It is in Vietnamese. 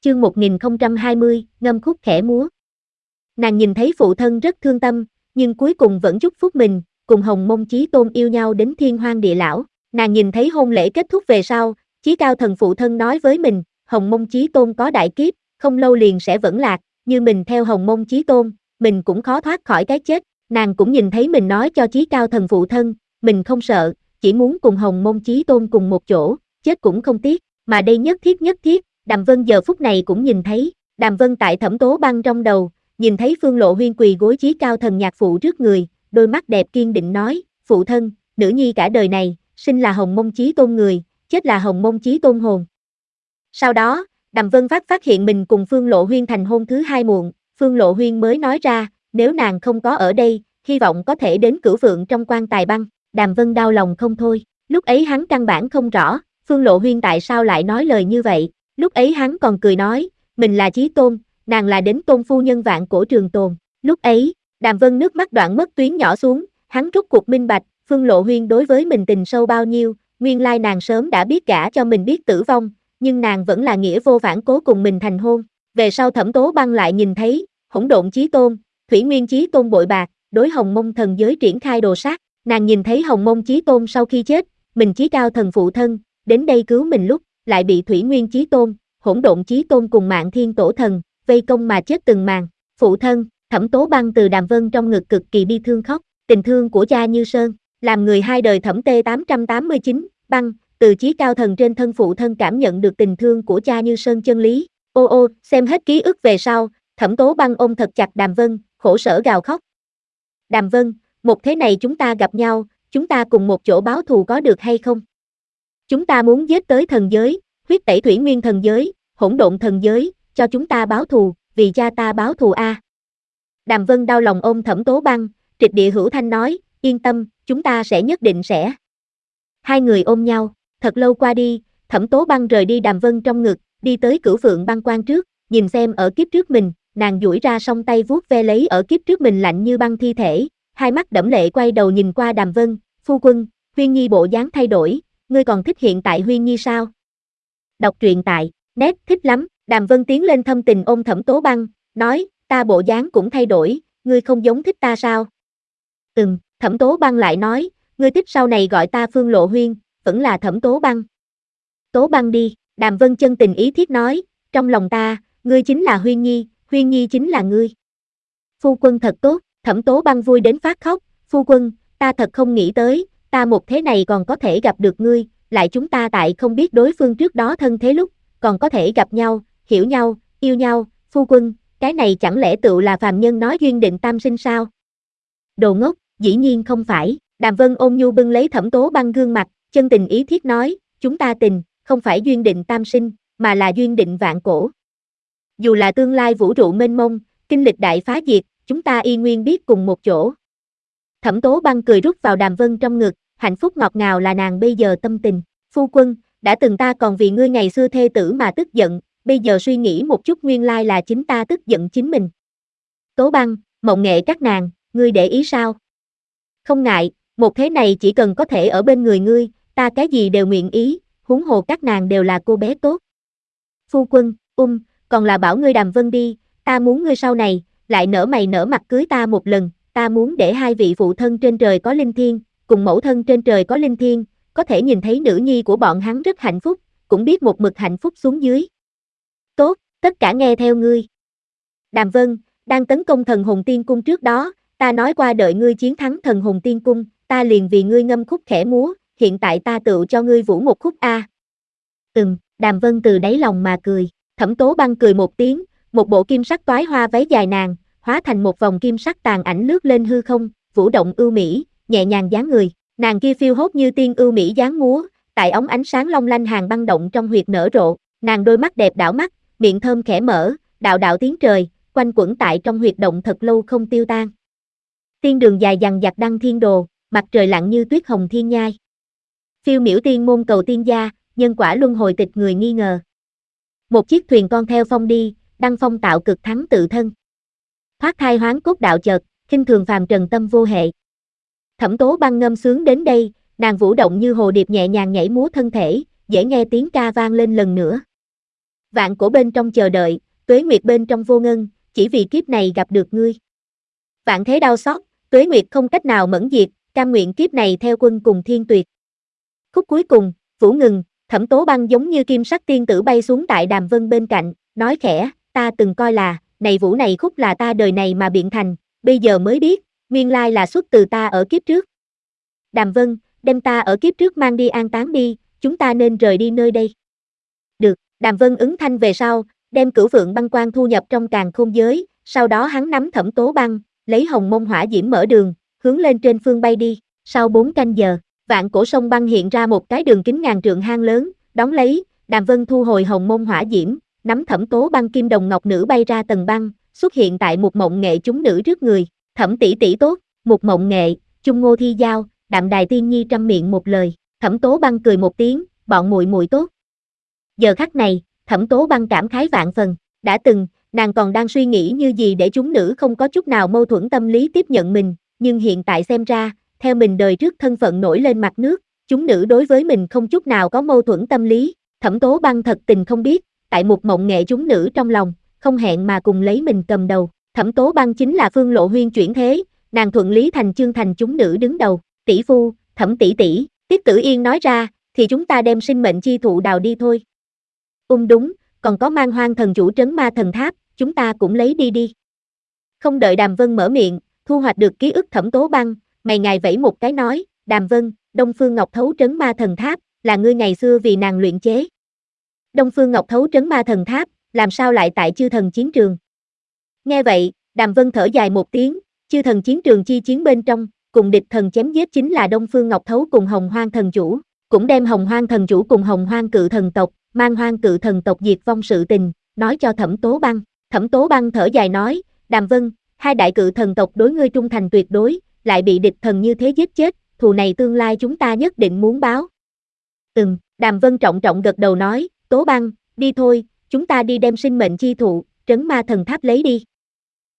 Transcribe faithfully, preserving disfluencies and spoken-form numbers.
chương một nghìn không trăm hai mươi, ngâm khúc khẽ múa. Nàng nhìn thấy phụ thân rất thương tâm, nhưng cuối cùng vẫn chúc phúc mình, cùng Hồng Mông Chí Tôn yêu nhau đến thiên hoang địa lão. Nàng nhìn thấy hôn lễ kết thúc về sau, Chí Cao Thần phụ thân nói với mình, Hồng Mông Chí Tôn có đại kiếp, không lâu liền sẽ vẫn lạc, như mình theo Hồng Mông Chí Tôn, mình cũng khó thoát khỏi cái chết. Nàng cũng nhìn thấy mình nói cho Chí Cao Thần phụ thân, mình không sợ, chỉ muốn cùng Hồng Mông Chí Tôn cùng một chỗ, chết cũng không tiếc, mà đây nhất thiết nhất thiết. Đàm Vân giờ phút này cũng nhìn thấy, Đàm Vân tại Thẩm Tố Băng trong đầu, nhìn thấy Phương Lộ Huyên quỳ gối Chí Cao Thần nhạc phụ trước người, đôi mắt đẹp kiên định nói, phụ thân, nữ nhi cả đời này, sinh là Hồng Mông Chí Tôn người, chết là Hồng Mông Chí Tôn hồn. Sau đó, Đàm Vân phát phát hiện mình cùng Phương Lộ Huyên thành hôn thứ hai muộn, Phương Lộ Huyên mới nói ra, nếu nàng không có ở đây, hy vọng có thể đến Cửu Phượng trong quan tài băng. Đàm Vân đau lòng không thôi, lúc ấy hắn căn bản không rõ, Phương Lộ Huyên tại sao lại nói lời như vậy. Lúc ấy hắn còn cười nói, mình là Chí Tôn, nàng là đến tôn phu nhân vạn cổ trường tồn. Lúc ấy, Đàm Vân nước mắt đoạn mất tuyến nhỏ xuống, hắn rút cuộc minh bạch, Phương Lộ Huyên đối với mình tình sâu bao nhiêu, nguyên lai nàng sớm đã biết gả cho mình biết tử vong, nhưng nàng vẫn là nghĩa vô phản cố cùng mình thành hôn. Về sau Thẩm Tố Băng lại nhìn thấy, hỗn độn Chí Tôn, Thủy Nguyên Chí Tôn bội bạc, đối Hồng Mông thần giới triển khai đồ sát, nàng nhìn thấy Hồng Mông Chí Tôn sau khi chết, mình Chí Cao Thần phụ thân, đến đây cứu mình lúc, lại bị Thủy Nguyên Chí Tôn, hỗn độn Chí Tôn cùng Mạn Thiên Tổ Thần, vây công mà chết từng màn. Phụ thân, Thẩm Tố Băng từ Đàm Vân trong ngực cực kỳ bi thương khóc, tình thương của cha như sơn, làm người hai đời Thẩm T tám trăm tám mươi chín, Băng, từ Chí Cao Thần trên thân phụ thân cảm nhận được tình thương của cha như sơn chân lý. Ô ô, xem hết ký ức về sau, Thẩm Tố Băng ôm thật chặt Đàm Vân, khổ sở gào khóc. Đàm Vân, một thế này chúng ta gặp nhau, chúng ta cùng một chỗ báo thù có được hay không? Chúng ta muốn giết tới thần giới, huyết tẩy Thủy Nguyên thần giới, hỗn độn thần giới, cho chúng ta báo thù, vì cha ta báo thù a. À. Đàm Vân đau lòng ôm Thẩm Tố Băng, trịch địa hữu thanh nói, yên tâm, chúng ta sẽ nhất định sẽ. Hai người ôm nhau, thật lâu qua đi, Thẩm Tố Băng rời đi Đàm Vân trong ngực, đi tới Cửu Phượng băng quan trước, nhìn xem ở kiếp trước mình, nàng duỗi ra song tay vuốt ve lấy ở kiếp trước mình lạnh như băng thi thể, hai mắt đẫm lệ quay đầu nhìn qua Đàm Vân, phu quân, Huyên Nhi bộ dáng thay đổi, ngươi còn thích hiện tại Huyên Nhi sao? Đọc truyện tại, net thích lắm, Đàm Vân tiến lên thâm tình ôm Thẩm Tố Băng, nói, ta bộ dáng cũng thay đổi, ngươi không giống thích ta sao? Ừm, Thẩm Tố Băng lại nói, ngươi thích sau này gọi ta Phương Lộ Huyên, vẫn là Thẩm Tố Băng. Tố Băng đi, Đàm Vân chân tình ý thiết nói, trong lòng ta, ngươi chính là Huyên Nhi, Huyên Nhi chính là ngươi. Phu quân thật tốt, Thẩm Tố Băng vui đến phát khóc, phu quân, ta thật không nghĩ tới, ta một thế này còn có thể gặp được ngươi, lại chúng ta tại không biết đối phương trước đó thân thế lúc, còn có thể gặp nhau, hiểu nhau, yêu nhau, phu quân, cái này chẳng lẽ tựu là phàm nhân nói duyên định tam sinh sao? Đồ ngốc, dĩ nhiên không phải, Đàm Vân ôn nhu bưng lấy Thẩm Tố Băng gương mặt, chân tình ý thiết nói, chúng ta tình, không phải duyên định tam sinh, mà là duyên định vạn cổ. Dù là tương lai vũ trụ mênh mông, kinh lịch đại phá diệt, chúng ta y nguyên biết cùng một chỗ. Thẩm Tố Băng cười rút vào Đàm Vân trong ngực, hạnh phúc ngọt ngào là nàng bây giờ tâm tình. Phu quân, đã từng ta còn vì ngươi ngày xưa thê tử mà tức giận, bây giờ suy nghĩ một chút nguyên lai là chính ta tức giận chính mình. Tố Băng, mộng nghệ các nàng, ngươi để ý sao? Không ngại, một thế này chỉ cần có thể ở bên người ngươi, ta cái gì đều nguyện ý, huống hồ các nàng đều là cô bé tốt. Phu quân, um, còn là bảo ngươi Đàm Vân đi, ta muốn ngươi sau này, lại nở mày nở mặt cưới ta một lần, ta muốn để hai vị phụ thân trên trời có linh thiêng, cùng mẫu thân trên trời có linh thiêng, có thể nhìn thấy nữ nhi của bọn hắn rất hạnh phúc, cũng biết một mực hạnh phúc xuống dưới. Tốt, tất cả nghe theo ngươi. Đàm Vân, đang tấn công thần hồn tiên cung trước đó, ta nói qua đợi ngươi chiến thắng thần hồn tiên cung, ta liền vì ngươi ngâm khúc khẽ múa, hiện tại ta tựu cho ngươi vũ một khúc a. À. Ừm, Đàm Vân từ đáy lòng mà cười, Thẩm Tố Băng cười một tiếng, một bộ kim sắc toái hoa váy dài nàng, hóa thành một vòng kim sắc tàn ảnh lướt lên hư không, vũ động ưu mỹ, nhẹ nhàng dáng người, nàng kia phiêu hốt như tiên ưu mỹ dáng múa, tại ống ánh sáng long lanh hàng băng động trong huyệt nở rộ, nàng đôi mắt đẹp đảo mắt, miệng thơm khẽ mở, đạo đạo tiếng trời, quanh quẩn tại trong huyệt động thật lâu không tiêu tan. Tiên đường dài dằng dặc đăng thiên đồ, mặt trời lặn như tuyết hồng thiên nhai. Phiêu miểu tiên môn cầu tiên gia, nhân quả luân hồi tịch người nghi ngờ. Một chiếc thuyền con theo phong đi, đăng phong tạo cực thắng tự thân. Thoát thai hoán cốt đạo chợt, khinh thường phàm trần tâm vô hệ. Thẩm Tố Băng ngâm sướng đến đây, nàng vũ động như hồ điệp nhẹ nhàng nhảy múa thân thể, dễ nghe tiếng ca vang lên lần nữa. Vạn cổ bên trong chờ đợi, tuế nguyệt bên trong vô ngân, chỉ vì kiếp này gặp được ngươi. Vạn thế đau xót, tuế nguyệt không cách nào mẫn diệt, cam nguyện kiếp này theo quân cùng thiên tuyệt. Khúc cuối cùng, Vũ ngừng, Thẩm Tố Băng giống như kim sắc tiên tử bay xuống tại Đàm Vân bên cạnh, nói khẽ, ta từng coi là, này Vũ này khúc là ta đời này mà biện thành, bây giờ mới biết, nguyên lai là xuất từ ta ở kiếp trước. Đàm Vân, đem ta ở kiếp trước mang đi an táng đi, chúng ta nên rời đi nơi đây. Được, Đàm Vân ứng thanh về sau, đem Cửu Phượng băng quang thu nhập trong càn khôn giới, sau đó hắn nắm Thẩm Tố Băng, lấy hồng mông hỏa diễm mở đường, hướng lên trên phương bay đi, sau bốn canh giờ, vạn cổ sông băng hiện ra một cái đường kính ngàn trượng hang lớn, đón lấy, Đàm Vân thu hồi hồng mông hỏa diễm, nắm Thẩm Tố Băng kim đồng ngọc nữ bay ra tầng băng, xuất hiện tại một mộng nghệ chúng nữ trước người, Thẩm tỷ tỷ tốt, một mộng nghệ, chung ngô thi giao, Đạm Đài Tiên Nhi trăm miệng một lời, Thẩm Tố Băng cười một tiếng, bọn muội muội tốt. Giờ khắc này, Thẩm Tố Băng cảm khái vạn phần, đã từng, nàng còn đang suy nghĩ như gì để chúng nữ không có chút nào mâu thuẫn tâm lý tiếp nhận mình, nhưng hiện tại xem ra, theo mình đời trước thân phận nổi lên mặt nước, chúng nữ đối với mình không chút nào có mâu thuẫn tâm lý, Thẩm Tố Băng thật tình không biết, tại một mộng nghệ chúng nữ trong lòng, không hẹn mà cùng lấy mình cầm đầu, Thẩm Tố Băng chính là Phương Lộ Huyên chuyển thế, nàng thuận lý thành chương thành chúng nữ đứng đầu, tỷ phu, Thẩm tỷ tỷ, Tiết Tử Yên nói ra, thì chúng ta đem sinh mệnh chi thụ đào đi thôi. Ung đúng, còn có mang hoang thần chủ trấn ma thần tháp, chúng ta cũng lấy đi đi. Không đợi Đàm Vân mở miệng, thu hoạch được ký ức Thẩm Tố Băng, mày ngài vẫy một cái nói, Đàm Vân, Đông Phương Ngọc Thấu trấn ma thần tháp, là ngươi ngày xưa vì nàng luyện chế. Đông Phương Ngọc Thấu trấn ma thần tháp, làm sao lại tại chư thần chiến trường? Nghe vậy, Đàm Vân thở dài một tiếng, chư thần chiến trường chi chiến bên trong, cùng địch thần chém giết chính là Đông Phương Ngọc Thấu cùng Hồng Hoang thần chủ, cũng đem Hồng Hoang thần chủ cùng Hồng Hoang cự thần tộc, mang Hoang cự thần tộc diệt vong sự tình, nói cho Thẩm Tố Băng. Thẩm Tố Băng thở dài nói, Đàm Vân, hai đại cự thần tộc đối ngươi trung thành tuyệt đối, lại bị địch thần như thế giết chết, thù này tương lai chúng ta nhất định muốn báo. Ừm, Đàm Vân trọng trọng gật đầu nói, Tố Băng, đi thôi, chúng ta đi đem sinh mệnh chi thụ, trấn ma thần tháp lấy đi.